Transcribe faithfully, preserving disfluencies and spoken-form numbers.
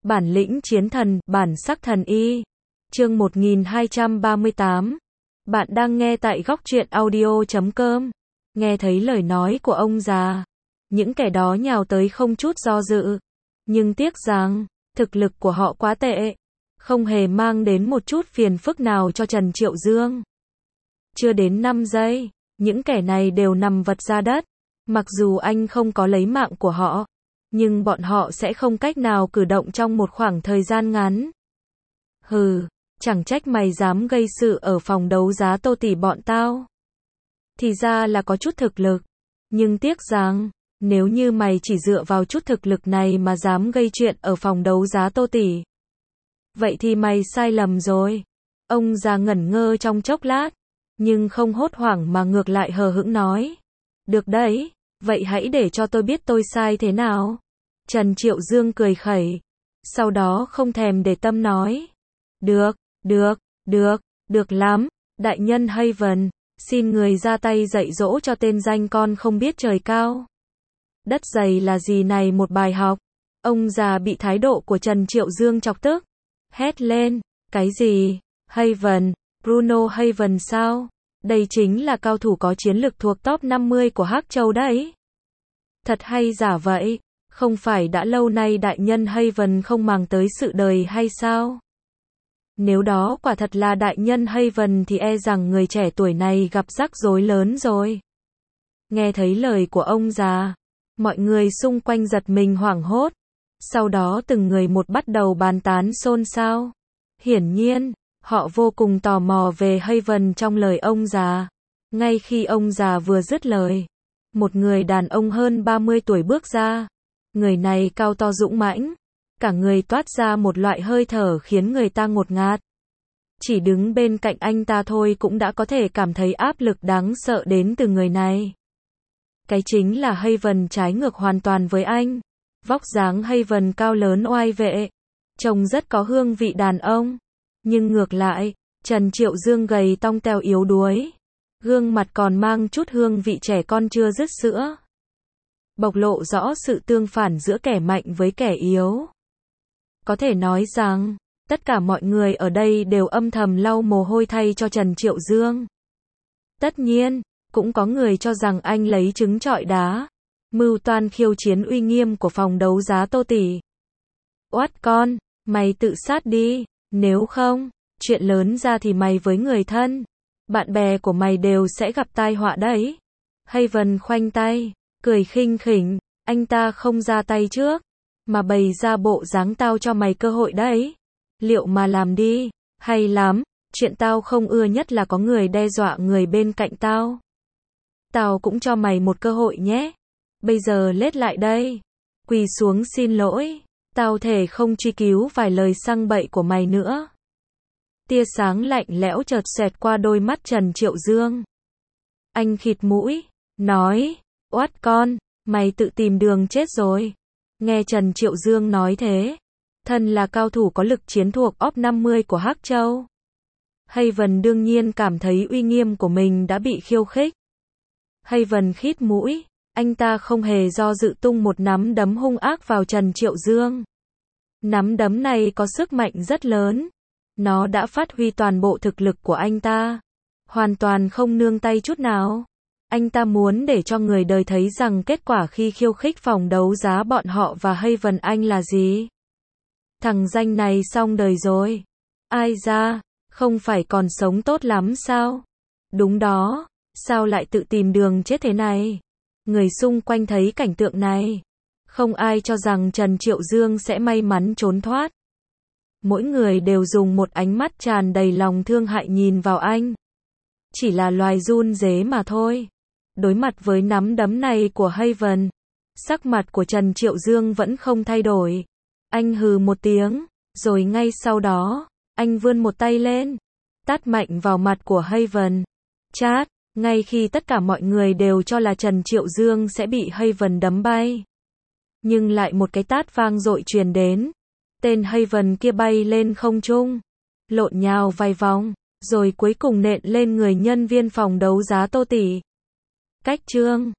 Bản lĩnh chiến thần, bản sắc thần y. Chương một nghìn hai trăm ba mươi tám. Bạn đang nghe tại góc truyện audio chấm com. Nghe thấy lời nói của ông già, những kẻ đó nhào tới không chút do dự. Nhưng tiếc rằng, thực lực của họ quá tệ, không hề mang đến một chút phiền phức nào cho Trần Triệu Dương. Chưa đến năm giây, những kẻ này đều nằm vật ra đất. Mặc dù anh không có lấy mạng của họ, nhưng bọn họ sẽ không cách nào cử động trong một khoảng thời gian ngắn. Hừ, chẳng trách mày dám gây sự ở phòng đấu giá Tô tỷ bọn tao. Thì ra là có chút thực lực, nhưng tiếc rằng, nếu như mày chỉ dựa vào chút thực lực này mà dám gây chuyện ở phòng đấu giá Tô tỷ, vậy thì mày sai lầm rồi. Ông già ngẩn ngơ trong chốc lát, nhưng không hốt hoảng mà ngược lại hờ hững nói. Được đấy, vậy hãy để cho tôi biết tôi sai thế nào. Trần Triệu Dương cười khẩy, sau đó không thèm để tâm nói. Được, được, được, được lắm, đại nhân Haven, xin người ra tay dạy dỗ cho tên danh con không biết trời cao đất dày là gì này một bài học. Ông già bị thái độ của Trần Triệu Dương chọc tức, hét lên, cái gì? Haven, Bruno Haven sao? Đây chính là cao thủ có chiến lực thuộc top năm mươi của Hắc Châu đấy. Thật hay giả vậy? Không phải đã lâu nay đại nhân Haven không màng tới sự đời hay sao? Nếu đó quả thật là đại nhân Haven thì e rằng người trẻ tuổi này gặp rắc rối lớn rồi. Nghe thấy lời của ông già, mọi người xung quanh giật mình hoảng hốt. Sau đó từng người một bắt đầu bàn tán xôn xao. Hiển nhiên, họ vô cùng tò mò về Haven trong lời ông già. Ngay khi ông già vừa dứt lời, một người đàn ông hơn ba mươi tuổi bước ra. Người này cao to dũng mãnh, cả người toát ra một loại hơi thở khiến người ta ngột ngạt. Chỉ đứng bên cạnh anh ta thôi cũng đã có thể cảm thấy áp lực đáng sợ đến từ người này. Cái chính là Haven trái ngược hoàn toàn với anh. Vóc dáng Haven cao lớn oai vệ, trông rất có hương vị đàn ông. Nhưng ngược lại, Trần Triệu Dương gầy tong teo yếu đuối. Gương mặt còn mang chút hương vị trẻ con chưa dứt sữa. Bộc lộ rõ sự tương phản giữa kẻ mạnh với kẻ yếu. Có thể nói rằng, tất cả mọi người ở đây đều âm thầm lau mồ hôi thay cho Trần Triệu Dương. Tất nhiên, cũng có người cho rằng anh lấy trứng trọi đá, mưu toan khiêu chiến uy nghiêm của phòng đấu giá Tô tỷ. Oát con, mày tự sát đi, nếu không, chuyện lớn ra thì mày với người thân, bạn bè của mày đều sẽ gặp tai họa đấy. Haven khoanh tay, cười khinh khỉnh, anh ta không ra tay trước, mà bày ra bộ dáng tao cho mày cơ hội đấy. Liệu mà làm đi, hay lắm, chuyện tao không ưa nhất là có người đe dọa người bên cạnh tao. Tao cũng cho mày một cơ hội nhé. Bây giờ lết lại đây, quỳ xuống xin lỗi, tao thề không truy cứu vài lời sằng bậy của mày nữa. Tia sáng lạnh lẽo chợt xẹt qua đôi mắt Trần Triệu Dương. Anh khịt mũi, nói, oát con, mày tự tìm đường chết rồi. Nghe Trần Triệu Dương nói thế, thân là cao thủ có lực chiến thuộc top năm mươi của Hắc Châu, Haven đương nhiên cảm thấy uy nghiêm của mình đã bị khiêu khích. Haven khít mũi, anh ta không hề do dự tung một nắm đấm hung ác vào Trần Triệu Dương. Nắm đấm này có sức mạnh rất lớn. Nó đã phát huy toàn bộ thực lực của anh ta. Hoàn toàn không nương tay chút nào. Anh ta muốn để cho người đời thấy rằng kết quả khi khiêu khích phòng đấu giá bọn họ và Haven anh là gì. Thằng danh này xong đời rồi. Ai ra, không phải còn sống tốt lắm sao? Đúng đó, sao lại tự tìm đường chết thế này? Người xung quanh thấy cảnh tượng này, không ai cho rằng Trần Triệu Dương sẽ may mắn trốn thoát. Mỗi người đều dùng một ánh mắt tràn đầy lòng thương hại nhìn vào anh. Chỉ là loài run rế mà thôi. Đối mặt với nắm đấm này của Haven, sắc mặt của Trần Triệu Dương vẫn không thay đổi. Anh hừ một tiếng, rồi ngay sau đó, anh vươn một tay lên, tát mạnh vào mặt của Haven. Chát, ngay khi tất cả mọi người đều cho là Trần Triệu Dương sẽ bị Haven đấm bay. Nhưng lại một cái tát vang dội truyền đến. Tên Haven kia bay lên không trung, lộn nhào vài vòng, rồi cuối cùng nện lên người nhân viên phòng đấu giá Tô tỷ. Cách chương